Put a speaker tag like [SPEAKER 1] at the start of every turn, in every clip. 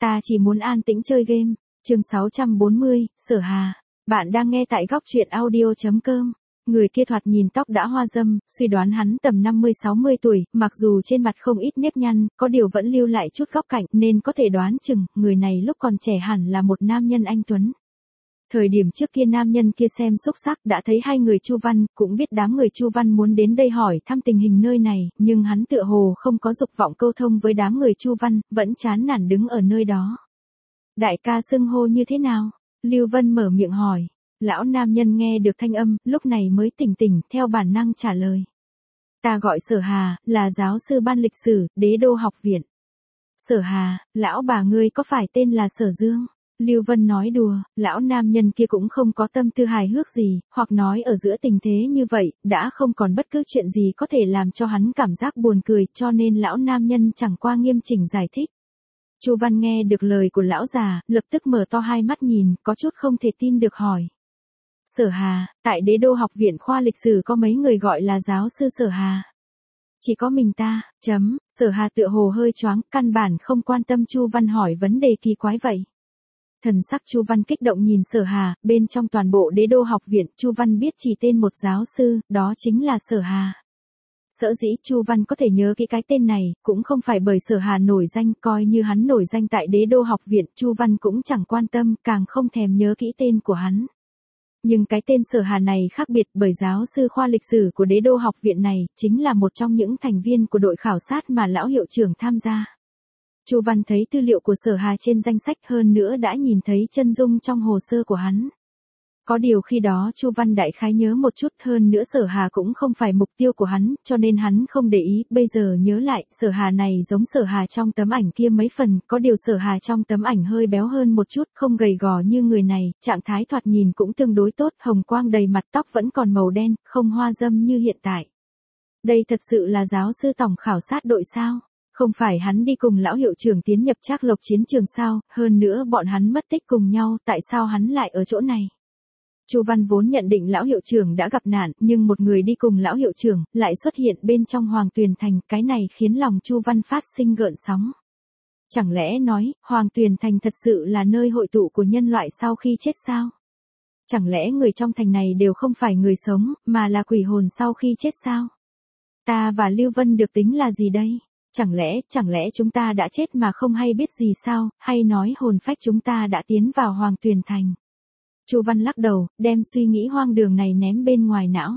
[SPEAKER 1] ta chỉ muốn an tĩnh chơi game. Chương 640, Sở Hà. Bạn đang nghe tại góc truyện audio.com. Người kia thoạt nhìn tóc đã hoa râm, suy đoán hắn tầm 50-60 tuổi, mặc dù trên mặt không ít nếp nhăn, có điều vẫn lưu lại chút góc cạnh, nên có thể đoán chừng, người này lúc còn trẻ hẳn là một nam nhân anh tuấn. Thời điểm trước kia nam nhân kia xem xúc sắc đã thấy hai người Chu Văn, cũng biết đám người Chu Văn muốn đến đây hỏi thăm tình hình nơi này, nhưng hắn tựa hồ không có dục vọng câu thông với đám người Chu Văn, vẫn chán nản đứng ở nơi đó. Đại ca xưng hô như thế nào? Lưu Vân mở miệng hỏi. Lão nam nhân nghe được thanh âm, lúc này mới tỉnh, theo bản năng trả lời. Ta gọi Sở Hà, là giáo sư ban lịch sử, Đế Đô học viện. Sở Hà, lão bà ngươi có phải tên là Sở Dương? Lưu Vân nói đùa, lão nam nhân kia cũng không có tâm tư hài hước gì, hoặc nói ở giữa tình thế như vậy, đã không còn bất cứ chuyện gì có thể làm cho hắn cảm giác buồn cười, cho nên lão nam nhân chẳng qua nghiêm chỉnh giải thích. Chu Văn nghe được lời của lão già, lập tức mở to hai mắt nhìn, có chút không thể tin được hỏi. Sở Hà, tại Đế Đô học viện khoa lịch sử có mấy người gọi là giáo sư Sở Hà? Chỉ có mình ta, Sở Hà tựa hồ hơi choáng, căn bản không quan tâm Chu Văn hỏi vấn đề kỳ quái vậy. Thần sắc Chu Văn kích động nhìn Sở Hà, bên trong toàn bộ Đế Đô học viện, Chu Văn biết chỉ tên một giáo sư, đó chính là Sở Hà. Sở dĩ Chu Văn có thể nhớ kỹ cái tên này, cũng không phải bởi Sở Hà nổi danh, coi như hắn nổi danh tại Đế Đô học viện, Chu Văn cũng chẳng quan tâm, càng không thèm nhớ kỹ tên của hắn. Nhưng cái tên Sở Hà này khác biệt, bởi giáo sư khoa lịch sử của Đế Đô học viện này, chính là một trong những thành viên của đội khảo sát mà lão hiệu trưởng tham gia. Chu Văn thấy tư liệu của Sở Hà trên danh sách, hơn nữa đã nhìn thấy chân dung trong hồ sơ của hắn. Có điều khi đó Chu Văn đại khái nhớ một chút, hơn nữa Sở Hà cũng không phải mục tiêu của hắn, cho nên hắn không để ý, bây giờ nhớ lại, Sở Hà này giống Sở Hà trong tấm ảnh kia mấy phần, có điều Sở Hà trong tấm ảnh hơi béo hơn một chút, không gầy gò như người này, trạng thái thoạt nhìn cũng tương đối tốt, hồng quang đầy mặt, tóc vẫn còn màu đen, không hoa râm như hiện tại. Đây thật sự là giáo sư tổng khảo sát đội sao? Không phải hắn đi cùng lão hiệu trưởng tiến nhập Trác Lộc chiến trường sao, hơn nữa bọn hắn mất tích cùng nhau, tại sao hắn lại ở chỗ này? Chu Văn vốn nhận định lão hiệu trưởng đã gặp nạn, nhưng một người đi cùng lão hiệu trưởng, lại xuất hiện bên trong Hoàng Tuyền Thành, cái này khiến lòng Chu Văn phát sinh gợn sóng. Chẳng lẽ nói, Hoàng Tuyền Thành thật sự là nơi hội tụ của nhân loại sau khi chết sao? Chẳng lẽ người trong thành này đều không phải người sống, mà là quỷ hồn sau khi chết sao? Ta và Lưu Vân được tính là gì đây? Chẳng lẽ chúng ta đã chết mà không hay biết gì sao, hay nói hồn phách chúng ta đã tiến vào Hoàng Tuyền Thành? Chu Văn lắc đầu, đem suy nghĩ hoang đường này ném bên ngoài não.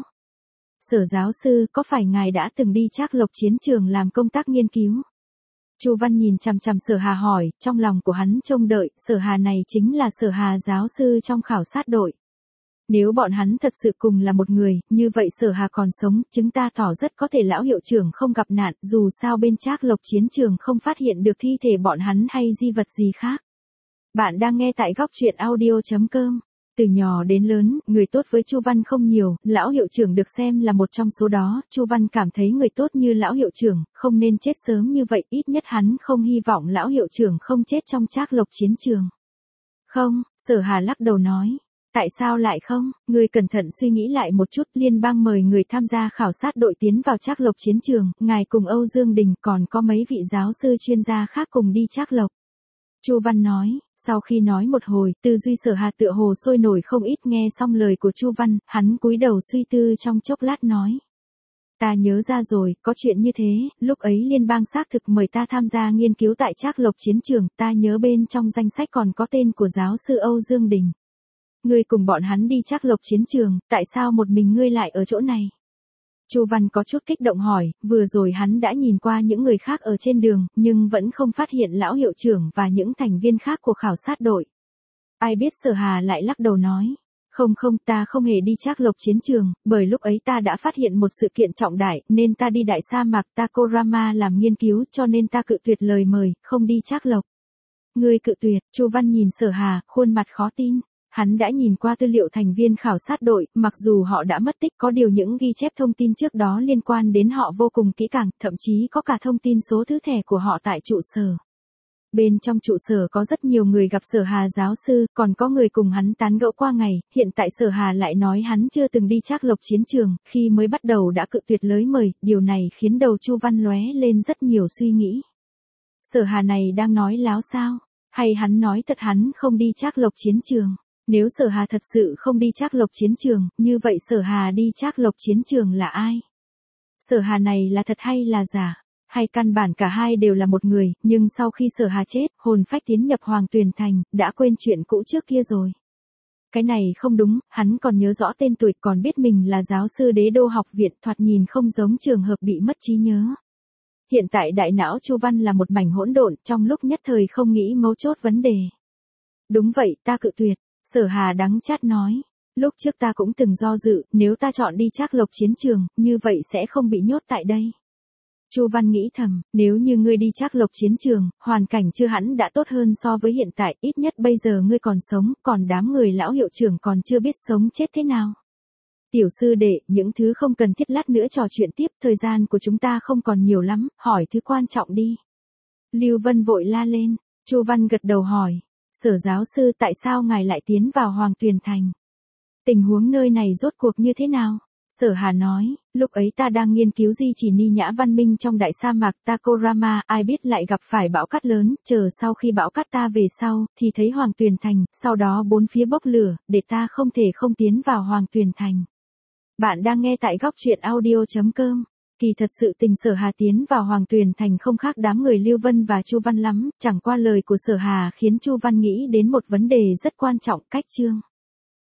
[SPEAKER 1] Sở giáo sư, có phải ngài đã từng đi Trác Lộc chiến trường làm công tác nghiên cứu? Chu Văn nhìn chằm chằm Sở Hà hỏi, trong lòng của hắn trông đợi, Sở Hà này chính là Sở Hà giáo sư trong khảo sát đội. Nếu bọn hắn thật sự cùng là một người, như vậy Sở Hà còn sống, chúng ta tỏ rất có thể lão hiệu trưởng không gặp nạn, dù sao bên Trác Lộc chiến trường không phát hiện được thi thể bọn hắn hay di vật gì khác. Bạn đang nghe tại góc truyện audio.com. Từ nhỏ đến lớn, người tốt với Chu Văn không nhiều, lão hiệu trưởng được xem là một trong số đó, Chu Văn cảm thấy người tốt như lão hiệu trưởng, không nên chết sớm như vậy, ít nhất hắn không hy vọng lão hiệu trưởng không chết trong Trác Lộc chiến trường. Không, Sở Hà lắc đầu nói. Tại sao lại không? Người cẩn thận suy nghĩ lại một chút, liên bang mời người tham gia khảo sát đội tiến vào Trác Lộc chiến trường, ngài cùng Âu Dương Đình còn có mấy vị giáo sư chuyên gia khác cùng đi Trác Lộc. Chu Văn nói, sau khi nói một hồi, tư duy Sở Hà tựa hồ sôi nổi không ít, nghe xong lời của Chu Văn, hắn cúi đầu suy tư trong chốc lát nói. Ta nhớ ra rồi, có chuyện như thế, lúc ấy liên bang xác thực mời ta tham gia nghiên cứu tại Trác Lộc chiến trường, ta nhớ bên trong danh sách còn có tên của giáo sư Âu Dương Đình. Ngươi cùng bọn hắn đi Trác Lộc chiến trường, tại sao một mình ngươi lại ở chỗ này? Chu Văn có chút kích động hỏi, vừa rồi hắn đã nhìn qua những người khác ở trên đường, nhưng vẫn không phát hiện lão hiệu trưởng và những thành viên khác của khảo sát đội. Ai biết Sở Hà lại lắc đầu nói, không, ta không hề đi Trác Lộc chiến trường, bởi lúc ấy ta đã phát hiện một sự kiện trọng đại, nên ta đi đại sa mạc Takorama làm nghiên cứu, cho nên ta cự tuyệt lời mời, không đi Trác Lộc. Ngươi cự tuyệt? Chu Văn nhìn Sở Hà, khuôn mặt khó tin. Hắn đã nhìn qua tư liệu thành viên khảo sát đội, mặc dù họ đã mất tích, có điều những ghi chép thông tin trước đó liên quan đến họ vô cùng kỹ càng, thậm chí có cả thông tin số thứ thẻ của họ tại trụ sở. Bên trong trụ sở có rất nhiều người gặp Sở Hà giáo sư, còn có người cùng hắn tán gẫu qua ngày, hiện tại Sở Hà lại nói hắn chưa từng đi Trác Lộc chiến trường, khi mới bắt đầu đã cự tuyệt lời mời, điều này khiến đầu Chu Văn lóe lên rất nhiều suy nghĩ. Sở Hà này đang nói láo sao? Hay hắn nói thật hắn không đi Trác Lộc chiến trường? Nếu Sở Hà thật sự không đi Trác Lộc chiến trường, như vậy Sở Hà đi Trác Lộc chiến trường là ai? Sở Hà này là thật hay là giả? Hay căn bản cả hai đều là một người, nhưng sau khi Sở Hà chết, hồn phách tiến nhập Hoàng Tuyền Thành, đã quên chuyện cũ trước kia rồi. Cái này không đúng, hắn còn nhớ rõ tên tuổi, còn biết mình là giáo sư Đế Đô học viện, thoạt nhìn không giống trường hợp bị mất trí nhớ. Hiện tại đại não Chu Văn là một mảnh hỗn độn, trong lúc nhất thời không nghĩ mấu chốt vấn đề. Đúng vậy, ta cự tuyệt, Sở Hà đắng chát nói. Lúc trước ta cũng từng do dự, nếu ta chọn đi Trác Lộc chiến trường, như vậy sẽ không bị nhốt tại đây. Chu Văn nghĩ thầm, nếu như ngươi đi Trác Lộc chiến trường, hoàn cảnh chưa hẳn đã tốt hơn so với hiện tại, ít nhất bây giờ ngươi còn sống, còn đám người lão hiệu trưởng còn chưa biết sống chết thế nào. Tiểu sư đệ, những thứ không cần thiết lát nữa trò chuyện tiếp, thời gian của chúng ta không còn nhiều lắm, hỏi thứ quan trọng đi. Lưu Vân vội la lên, Chu Văn gật đầu hỏi, Sở giáo sư tại sao ngài lại tiến vào Hoàng Tuyền Thành? Tình huống nơi này rốt cuộc như thế nào? Sở Hà nói, lúc ấy ta đang nghiên cứu di chỉ ni nhã văn minh trong đại sa mạc Takorama, ai biết lại gặp phải bão cát lớn, chờ sau khi bão cát ta về sau, thì thấy Hoàng Tuyền Thành, sau đó bốn phía bốc lửa, để ta không thể không tiến vào Hoàng Tuyền Thành. Bạn đang nghe tại góc truyện audio.com. Kỳ thật sự tình Sở Hà tiến vào Hoàng Tuyền Thành không khác đám người Lưu Vân và Chu Văn lắm, chẳng qua lời của Sở Hà khiến Chu Văn nghĩ đến một vấn đề rất quan trọng, cách chương.